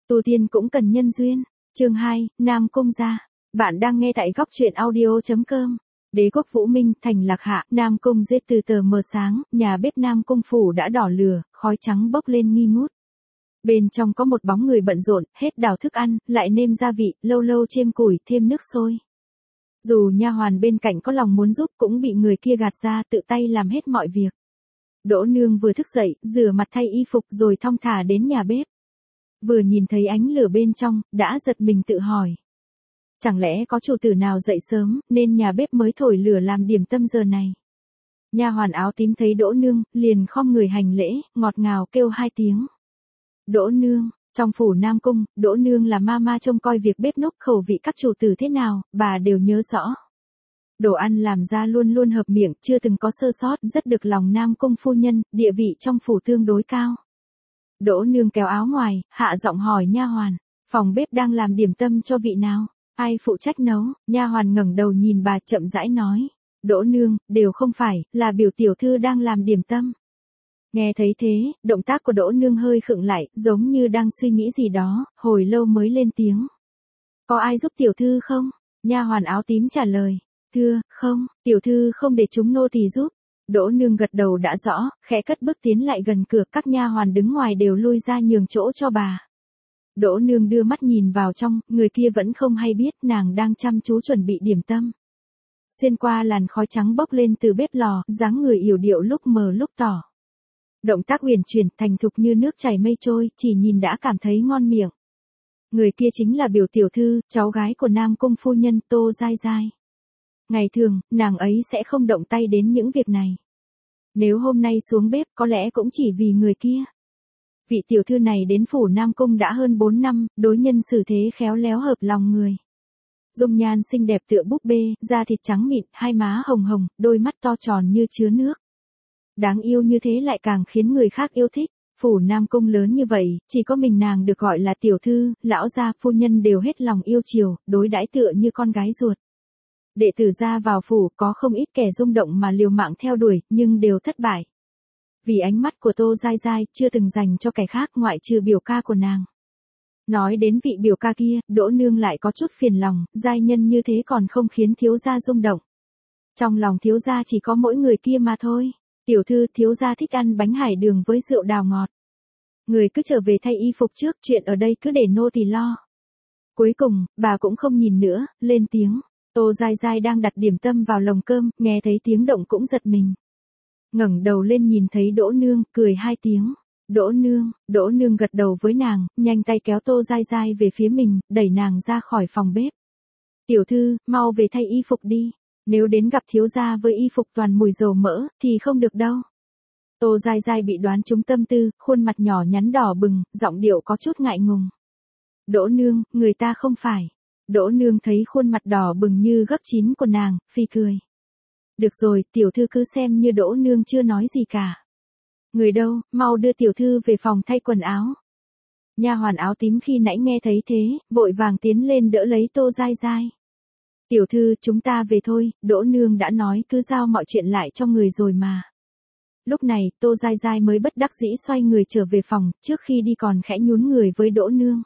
Tu tiên cũng cần nhân duyên. Chương 2, Nam Cung gia. Bạn đang nghe tại góc truyện audio.com. Đế quốc Vũ Minh, thành Lạc Hạ, Nam Cung giết từ tờ mờ sáng, nhà bếp Nam Cung phủ đã đỏ lửa, khói trắng bốc lên nghi ngút. Bên trong có một bóng người bận rộn, hết đảo thức ăn, lại nêm gia vị, lâu lâu chêm củi, thêm nước sôi. Dù nha hoàn bên cạnh có lòng muốn giúp cũng bị người kia gạt ra, tự tay làm hết mọi việc. Đỗ Nương vừa thức dậy, rửa mặt thay y phục rồi thong thả đến nhà bếp. Vừa nhìn thấy ánh lửa bên trong, đã giật mình tự hỏi. Chẳng lẽ có chủ tử nào dậy sớm, nên nhà bếp mới thổi lửa làm điểm tâm giờ này. Nha hoàn áo tím thấy Đỗ Nương, liền khom người hành lễ, ngọt ngào kêu 2 tiếng. Đỗ Nương, trong phủ Nam Cung, Đỗ Nương là ma trông coi việc bếp núc, khẩu vị các chủ tử thế nào, bà đều nhớ rõ. Đồ ăn làm ra luôn luôn hợp miệng, chưa từng có sơ sót, rất được lòng Nam Cung phu nhân, địa vị trong phủ tương đối cao. Đỗ Nương kéo áo ngoài, hạ giọng hỏi nha hoàn, phòng bếp đang làm điểm tâm cho vị nào, ai phụ trách nấu? Nha hoàn ngẩng đầu nhìn bà chậm rãi nói, Đỗ Nương, đều không phải, là biểu tiểu thư đang làm điểm tâm. Nghe thấy thế, động tác của Đỗ Nương hơi khựng lại, giống như đang suy nghĩ gì đó, hồi lâu mới lên tiếng. Có ai giúp tiểu thư không? Nha hoàn áo tím trả lời, thưa, không, tiểu thư không để chúng nô tỳ giúp. Đỗ Nương gật đầu đã rõ, khẽ cất bước tiến lại gần cửa, các nha hoàn đứng ngoài đều lui ra nhường chỗ cho bà. Đỗ Nương đưa mắt nhìn vào trong, người kia vẫn không hay biết nàng đang chăm chú chuẩn bị điểm tâm. Xuyên qua làn khói trắng bốc lên từ bếp lò, dáng người yểu điệu lúc mờ lúc tỏ. Động tác huyền chuyển, thành thục như nước chảy mây trôi, chỉ nhìn đã cảm thấy ngon miệng. Người kia chính là biểu tiểu thư, cháu gái của Nam Cung phu nhân Tô Giai Giai. Ngày thường, nàng ấy sẽ không động tay đến những việc này. Nếu hôm nay xuống bếp có lẽ cũng chỉ vì người kia. Vị tiểu thư này đến phủ Nam Cung đã hơn 4 năm, đối nhân xử thế khéo léo hợp lòng người. Dung nhan xinh đẹp tựa búp bê, da thịt trắng mịn, hai má hồng hồng, đôi mắt to tròn như chứa nước. Đáng yêu như thế lại càng khiến người khác yêu thích. Phủ Nam Cung lớn như vậy, chỉ có mình nàng được gọi là tiểu thư, lão gia phu nhân đều hết lòng yêu chiều, đối đãi tựa như con gái ruột. Đệ tử ra vào phủ có không ít kẻ rung động mà liều mạng theo đuổi, nhưng đều thất bại. Vì ánh mắt của Tô Giai Giai chưa từng dành cho kẻ khác ngoại trừ biểu ca của nàng. Nói đến vị biểu ca kia, Đỗ Nương lại có chút phiền lòng, giai nhân như thế còn không khiến thiếu gia rung động. Trong lòng thiếu gia chỉ có mỗi người kia mà thôi. Tiểu thư, thiếu gia thích ăn bánh hải đường với rượu đào ngọt. Người cứ trở về thay y phục trước, chuyện ở đây cứ để nô tỳ lo. Cuối cùng, bà cũng không nhìn nữa, lên tiếng. Tô Giai Giai đang đặt điểm tâm vào lồng cơm, nghe thấy tiếng động cũng giật mình. Ngẩng đầu lên nhìn thấy Đỗ Nương, cười 2 tiếng. Đỗ Nương gật đầu với nàng, nhanh tay kéo Tô Giai Giai về phía mình, đẩy nàng ra khỏi phòng bếp. Tiểu thư, mau về thay y phục đi. Nếu đến gặp thiếu gia với y phục toàn mùi dầu mỡ, thì không được đâu. Tô Giai Giai bị đoán trúng tâm tư, khuôn mặt nhỏ nhắn đỏ bừng, giọng điệu có chút ngại ngùng. Đỗ Nương, người ta không phải. Đỗ Nương thấy khuôn mặt đỏ bừng như gấp chín của nàng, phi cười. Được rồi, tiểu thư cứ xem như Đỗ Nương chưa nói gì cả. Người đâu, mau đưa tiểu thư về phòng thay quần áo. Nha hoàn áo tím khi nãy nghe thấy thế, vội vàng tiến lên đỡ lấy Tô Giai Giai. Tiểu thư, chúng ta về thôi, Đỗ Nương đã nói cứ giao mọi chuyện lại cho người rồi mà. Lúc này, Tô Giai Giai mới bất đắc dĩ xoay người trở về phòng, trước khi đi còn khẽ nhún người với Đỗ Nương.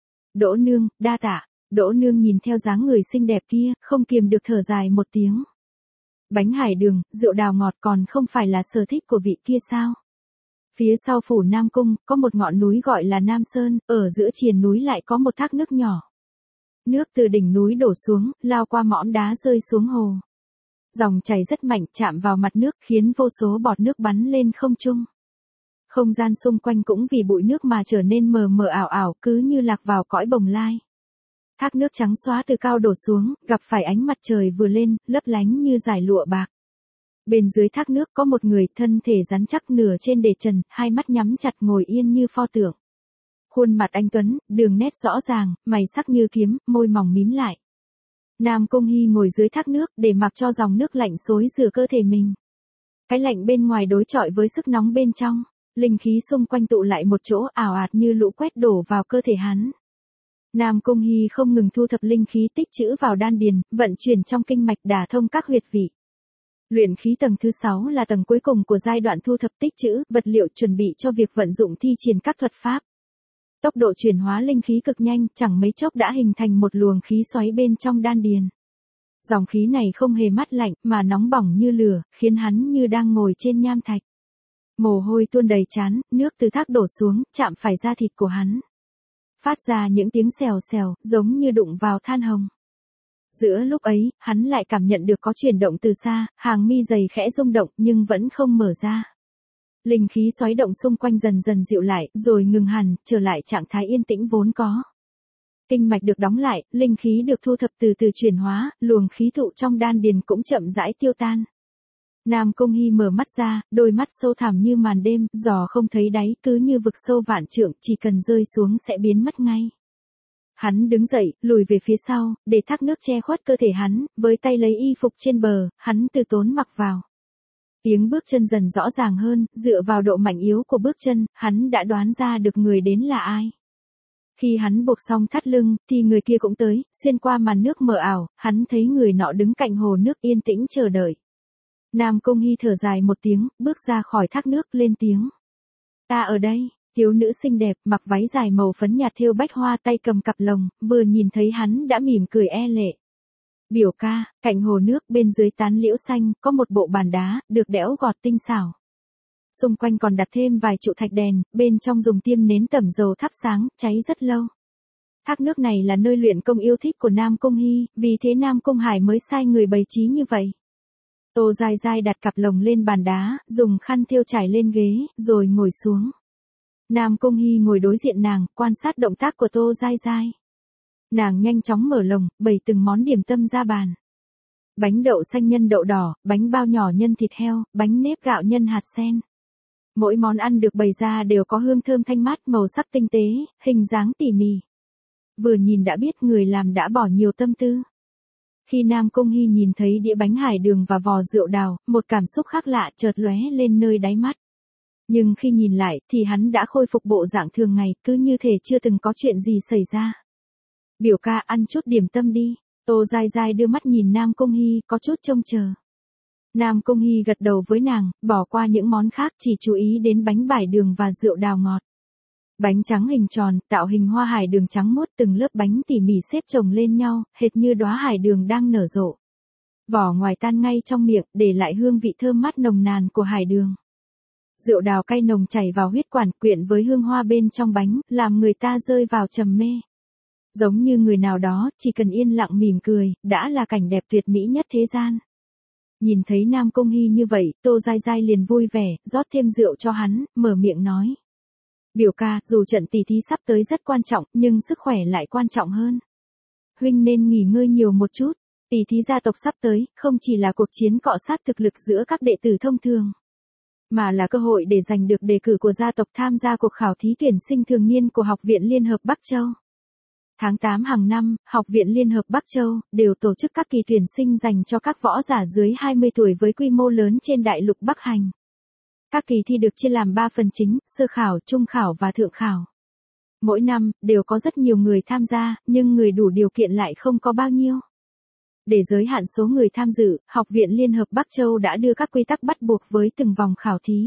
Đỗ Nương, đa tạ. Đỗ Nương nhìn theo dáng người xinh đẹp kia, không kiềm được thở dài một tiếng. Bánh hải đường, rượu đào ngọt còn không phải là sở thích của vị kia sao? Phía sau phủ Nam Cung, có một ngọn núi gọi là Nam Sơn, ở giữa triền núi lại có một thác nước nhỏ. Nước từ đỉnh núi đổ xuống, lao qua mỏm đá rơi xuống hồ. Dòng chảy rất mạnh, chạm vào mặt nước, khiến vô số bọt nước bắn lên không trung. Không gian xung quanh cũng vì bụi nước mà trở nên mờ mờ ảo ảo, cứ như lạc vào cõi bồng lai. Thác nước trắng xóa từ cao đổ xuống, gặp phải ánh mặt trời vừa lên, lấp lánh như dải lụa bạc. Bên dưới thác nước có một người, thân thể rắn chắc nửa trên để trần, hai mắt nhắm chặt ngồi yên như pho tượng. Khuôn mặt anh tuấn, đường nét rõ ràng, mày sắc như kiếm, môi mỏng mím lại. Nam Cung Hy ngồi dưới thác nước, để mặc cho dòng nước lạnh xối rửa cơ thể mình. Cái lạnh bên ngoài đối chọi với sức nóng bên trong, linh khí xung quanh tụ lại một chỗ, ảo ạt như lũ quét đổ vào cơ thể hắn. Nam Cung Hy không ngừng thu thập linh khí tích trữ vào đan điền, vận chuyển trong kinh mạch đả thông các huyệt vị. Luyện khí tầng thứ 6 là tầng cuối cùng của giai đoạn thu thập tích trữ, vật liệu chuẩn bị cho việc vận dụng thi triển các thuật pháp. Tốc độ chuyển hóa linh khí cực nhanh, chẳng mấy chốc đã hình thành một luồng khí xoáy bên trong đan điền. Dòng khí này không hề mát lạnh, mà nóng bỏng như lửa, khiến hắn như đang ngồi trên nham thạch. Mồ hôi tuôn đầy trán, nước từ thác đổ xuống, chạm phải da thịt của hắn. Phát ra những tiếng xèo xèo, giống như đụng vào than hồng. Giữa lúc ấy, hắn lại cảm nhận được có chuyển động từ xa, hàng mi dày khẽ rung động nhưng vẫn không mở ra. Linh khí xoáy động xung quanh dần dần dịu lại, rồi ngừng hẳn, trở lại trạng thái yên tĩnh vốn có. Kinh mạch được đóng lại, linh khí được thu thập từ từ chuyển hóa, luồng khí tụ trong đan điền cũng chậm rãi tiêu tan. Nam Cung Hy mở mắt ra, đôi mắt sâu thẳm như màn đêm, giò không thấy đáy, cứ như vực sâu vạn trượng, chỉ cần rơi xuống sẽ biến mất ngay. Hắn đứng dậy, lùi về phía sau, để thác nước che khuất cơ thể hắn, với tay lấy y phục trên bờ, hắn từ tốn mặc vào. Tiếng bước chân dần rõ ràng hơn, dựa vào độ mạnh yếu của bước chân, hắn đã đoán ra được người đến là ai. Khi hắn buộc xong thắt lưng, thì người kia cũng tới, xuyên qua màn nước mờ ảo, hắn thấy người nọ đứng cạnh hồ nước yên tĩnh chờ đợi. Nam Cung Hy thở dài một tiếng, bước ra khỏi thác nước lên tiếng. Ta ở đây, thiếu nữ xinh đẹp, mặc váy dài màu phấn nhạt thêu bách hoa tay cầm cặp lồng, vừa nhìn thấy hắn đã mỉm cười e lệ. Biểu ca, cạnh hồ nước bên dưới tán liễu xanh, có một bộ bàn đá, được đẽo gọt tinh xảo. Xung quanh còn đặt thêm vài trụ thạch đèn, bên trong dùng tiêm nến tẩm dầu thắp sáng, cháy rất lâu. Thác nước này là nơi luyện công yêu thích của Nam Cung Hy, vì thế Nam Cung Hải mới sai người bày trí như vậy. Tô Giai Giai đặt cặp lồng lên bàn đá, dùng khăn thêu trải lên ghế, rồi ngồi xuống. Nam Cung Hy ngồi đối diện nàng, quan sát động tác của Tô Giai Giai. Nàng nhanh chóng mở lồng, bày từng món điểm tâm ra bàn. Bánh đậu xanh nhân đậu đỏ, bánh bao nhỏ nhân thịt heo, bánh nếp gạo nhân hạt sen. Mỗi món ăn được bày ra đều có hương thơm thanh mát, màu sắc tinh tế, hình dáng tỉ mỉ. Vừa nhìn đã biết người làm đã bỏ nhiều tâm tư. Khi Nam Cung Hy nhìn thấy đĩa bánh hải đường và vò rượu đào, một cảm xúc khác lạ chợt lóe lên nơi đáy mắt. Nhưng khi nhìn lại thì hắn đã khôi phục bộ dạng thường ngày, cứ như thể chưa từng có chuyện gì xảy ra. Biểu ca ăn chút điểm tâm đi. Tô Giai Giai đưa mắt nhìn Nam Cung Hy, có chút trông chờ. Nam Cung Hy gật đầu với nàng, bỏ qua những món khác, chỉ chú ý đến bánh bải đường và rượu đào ngọt. Bánh trắng hình tròn, tạo hình hoa hải đường trắng muốt, từng lớp bánh tỉ mỉ xếp chồng lên nhau, hệt như đóa hải đường đang nở rộ. Vỏ ngoài tan ngay trong miệng, để lại hương vị thơm mát nồng nàn của hải đường. Rượu đào cay nồng chảy vào huyết quản, quyện với hương hoa bên trong bánh, làm người ta rơi vào trầm mê. Giống như người nào đó, chỉ cần yên lặng mỉm cười, đã là cảnh đẹp tuyệt mỹ nhất thế gian. Nhìn thấy Nam Cung Hy như vậy, Tô Giai Giai liền vui vẻ, rót thêm rượu cho hắn, mở miệng nói. Biểu ca, dù trận tỷ thí sắp tới rất quan trọng, nhưng sức khỏe lại quan trọng hơn. Huynh nên nghỉ ngơi nhiều một chút, tỷ thí gia tộc sắp tới, không chỉ là cuộc chiến cọ sát thực lực giữa các đệ tử thông thường, mà là cơ hội để giành được đề cử của gia tộc tham gia cuộc khảo thí tuyển sinh thường niên của Học viện Liên hợp Bắc Châu. Tháng 8 hàng năm, Học viện Liên hợp Bắc Châu đều tổ chức các kỳ tuyển sinh dành cho các võ giả dưới 20 tuổi với quy mô lớn trên đại lục Bắc Hành. Các kỳ thi được chia làm 3 phần chính, sơ khảo, trung khảo và thượng khảo. Mỗi năm, đều có rất nhiều người tham gia, nhưng người đủ điều kiện lại không có bao nhiêu. Để giới hạn số người tham dự, Học viện Liên hợp Bắc Châu đã đưa các quy tắc bắt buộc với từng vòng khảo thí.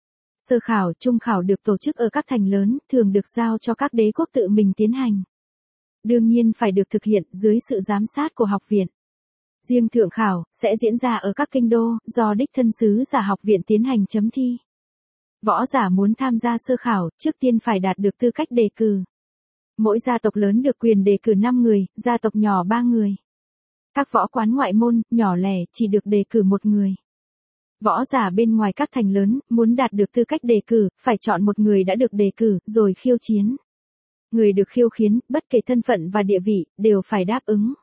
Sơ khảo, trung khảo được tổ chức ở các thành lớn, thường được giao cho các đế quốc tự mình tiến hành. Đương nhiên phải được thực hiện dưới sự giám sát của học viện. Riêng thượng khảo, sẽ diễn ra ở các kinh đô, do đích thân sứ giả học viện tiến hành chấm thi. Võ giả muốn tham gia sơ khảo, trước tiên phải đạt được tư cách đề cử. Mỗi gia tộc lớn được quyền đề cử 5 người, gia tộc nhỏ 3 người. Các võ quán ngoại môn, nhỏ lẻ, chỉ được đề cử 1 người. Võ giả bên ngoài các thành lớn, muốn đạt được tư cách đề cử, phải chọn một người đã được đề cử, rồi khiêu chiến. Người được khiêu khiến, bất kể thân phận và địa vị, đều phải đáp ứng.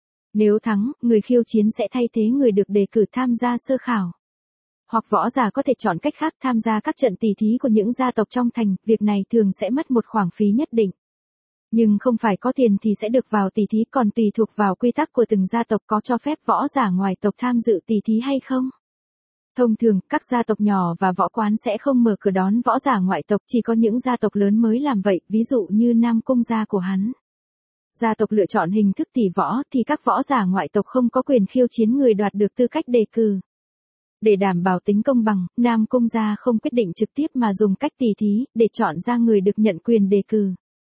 Nếu thắng, người khiêu chiến sẽ thay thế người được đề cử tham gia sơ khảo. Hoặc võ giả có thể chọn cách khác tham gia các trận tỷ thí của những gia tộc trong thành, việc này thường sẽ mất một khoản phí nhất định. Nhưng không phải có tiền thì sẽ được vào tỷ thí, còn tùy thuộc vào quy tắc của từng gia tộc có cho phép võ giả ngoài tộc tham dự tỷ thí hay không. Thông thường, các gia tộc nhỏ và võ quán sẽ không mở cửa đón võ giả ngoại tộc, chỉ có những gia tộc lớn mới làm vậy, ví dụ như Nam Cung gia của hắn. Gia tộc lựa chọn hình thức tỷ võ thì các võ giả ngoại tộc không có quyền khiêu chiến người đoạt được tư cách đề cử. Để đảm bảo tính công bằng, Nam Cung gia không quyết định trực tiếp mà dùng cách tỷ thí để chọn ra người được nhận quyền đề cử.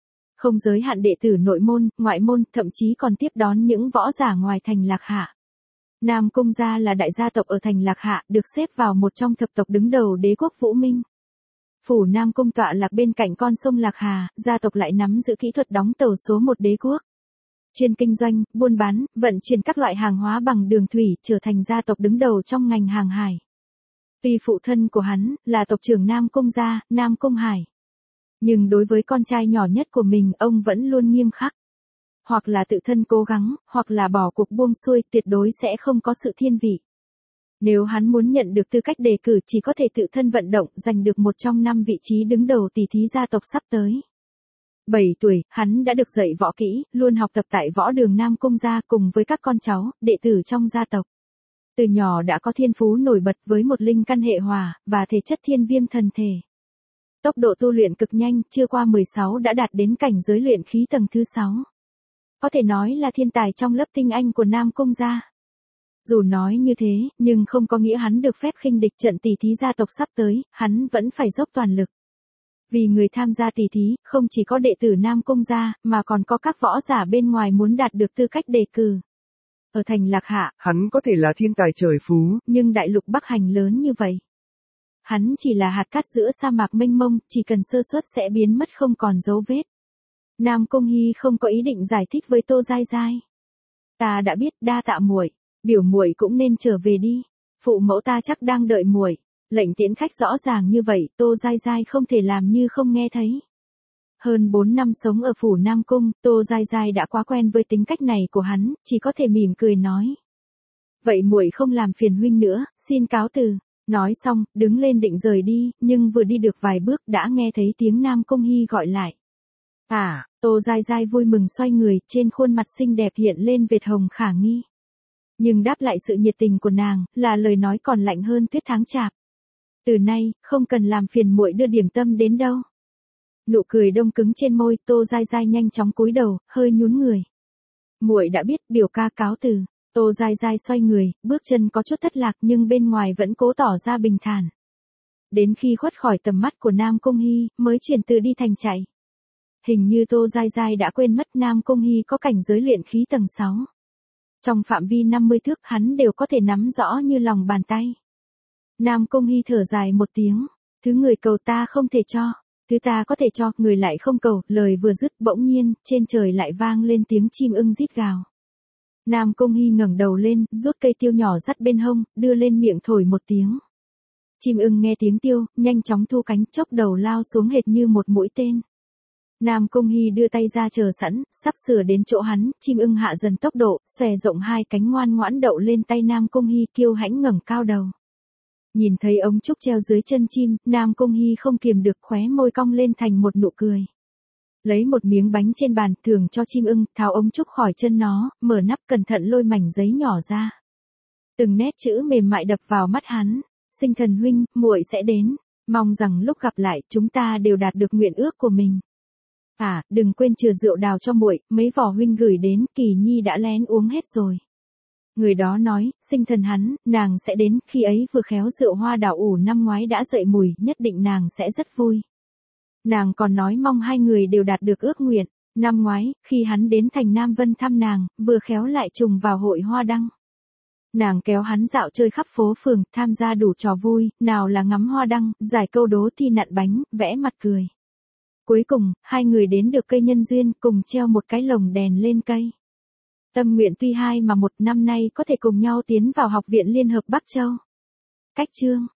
không giới hạn đệ tử nội môn, ngoại môn, thậm chí còn tiếp đón những võ giả ngoài thành Lạc Hạ. Nam Cung gia là đại gia tộc ở thành Lạc Hạ, được xếp vào một trong thập tộc đứng đầu đế quốc Vũ Minh. Phủ Nam Cung tọa lạc bên cạnh con sông Lạc Hà, gia tộc lại nắm giữ kỹ thuật đóng tàu số một đế quốc. Chuyên kinh doanh, buôn bán, vận chuyển các loại hàng hóa bằng đường thủy, trở thành gia tộc đứng đầu trong ngành hàng hải. Tuy phụ thân của hắn là tộc trưởng Nam Cung gia, Nam Cung Hải, nhưng đối với con trai nhỏ nhất của mình, ông vẫn luôn nghiêm khắc. Hoặc là tự thân cố gắng, hoặc là bỏ cuộc buông xuôi, tuyệt đối sẽ không có sự thiên vị. Nếu hắn muốn nhận được tư cách đề cử, chỉ có thể tự thân vận động, giành được một trong 5 vị trí đứng đầu tỷ thí gia tộc sắp tới. 7 tuổi, hắn đã được dạy võ kỹ, luôn học tập tại võ đường Nam Cung gia cùng với các con cháu, đệ tử trong gia tộc. Từ nhỏ đã có thiên phú nổi bật với một linh căn hệ hỏa, và thể chất thiên viêm thần thể. Tốc độ tu luyện cực nhanh, chưa qua 16 đã đạt đến cảnh giới luyện khí tầng thứ 6. Có thể nói là thiên tài trong lớp tinh anh của Nam Cung gia. Dù nói như thế, nhưng không có nghĩa hắn được phép khinh địch trận tỷ thí gia tộc sắp tới, hắn vẫn phải dốc toàn lực. Vì người tham gia tỷ thí, không chỉ có đệ tử Nam Cung gia, mà còn có các võ giả bên ngoài muốn đạt được tư cách đề cử. Ở thành Lạc Hạ, hắn có thể là thiên tài trời phú, nhưng đại lục Bắc Hành lớn như vậy. Hắn chỉ là hạt cát giữa sa mạc mênh mông, chỉ cần sơ suất sẽ biến mất không còn dấu vết. Nam Cung Hy không có ý định giải thích với Tô Giai Giai. Ta đã biết, đa tạ muội, biểu muội cũng nên trở về đi. Phụ mẫu ta chắc đang đợi muội. Lệnh tiễn khách rõ ràng như vậy, Tô Giai Giai không thể làm như không nghe thấy. Hơn 4 năm sống ở phủ Nam Cung, Tô Giai Giai đã quá quen với tính cách này của hắn, chỉ có thể mỉm cười nói. Vậy muội không làm phiền huynh nữa, xin cáo từ. Nói xong, đứng lên định rời đi, nhưng vừa đi được vài bước đã nghe thấy tiếng Nam Cung Hy gọi lại. Tô Giai Giai vui mừng xoay người, trên khuôn mặt xinh đẹp hiện lên vệt hồng khả nghi. Nhưng đáp lại sự nhiệt tình của nàng, là lời nói còn lạnh hơn tuyết tháng chạp. Từ nay, không cần làm phiền muội đưa điểm tâm đến đâu. Nụ cười đông cứng trên môi, Tô Giai Giai nhanh chóng cúi đầu, hơi nhún người. Muội đã biết, biểu ca cáo từ. Tô Giai Giai xoay người, bước chân có chút thất lạc nhưng bên ngoài vẫn cố tỏ ra bình thản. Đến khi khuất khỏi tầm mắt của Nam Cung Hy, mới chuyển từ đi thành chạy. Hình như Tô Giai Giai đã quên mất Nam Cung Hy có cảnh giới luyện khí tầng 6. Trong phạm vi 50 thước hắn đều có thể nắm rõ như lòng bàn tay. Nam Cung Hy thở dài một tiếng, thứ người cầu ta không thể cho, thứ ta có thể cho, người lại không cầu, lời vừa dứt bỗng nhiên, trên trời lại vang lên tiếng chim ưng rít gào. Nam Cung Hy ngẩng đầu lên, rút cây tiêu nhỏ dắt bên hông, đưa lên miệng thổi một tiếng. Chim ưng nghe tiếng tiêu, nhanh chóng thu cánh, chốc đầu lao xuống hệt như một mũi tên. Nam Cung Hy đưa tay ra chờ sẵn, sắp sửa đến chỗ hắn, chim ưng hạ dần tốc độ, xòe rộng hai cánh ngoan ngoãn đậu lên tay Nam Cung Hy, kiêu hãnh ngẩng cao đầu. Nhìn thấy ống trúc treo dưới chân chim, Nam Cung Hy không kiềm được, khóe môi cong lên thành một nụ cười. Lấy một miếng bánh trên bàn, thưởng cho chim ưng, tháo ống trúc khỏi chân nó, mở nắp cẩn thận lôi mảnh giấy nhỏ ra. Từng nét chữ mềm mại đập vào mắt hắn. Sinh thần huynh, muội sẽ đến, mong rằng lúc gặp lại, chúng ta đều đạt được nguyện ước của mình. Đừng quên chừa rượu đào cho muội, mấy vỏ huynh gửi đến, Kỳ Nhi đã lén uống hết rồi. Người đó nói, sinh thần hắn, nàng sẽ đến, khi ấy vừa khéo rượu hoa đào ủ năm ngoái đã dậy mùi, nhất định nàng sẽ rất vui. Nàng còn nói mong hai người đều đạt được ước nguyện. Năm ngoái, khi hắn đến thành Nam Vân thăm nàng, vừa khéo lại trùng vào hội hoa đăng. Nàng kéo hắn dạo chơi khắp phố phường, tham gia đủ trò vui, nào là ngắm hoa đăng, giải câu đố, thi nặn bánh, vẽ mặt cười. Cuối cùng, hai người đến được cây nhân duyên, cùng treo một cái lồng đèn lên cây. Tâm nguyện tuy hai mà một, năm nay có thể cùng nhau tiến vào học viện Liên hợp Bắc Châu. Cách chương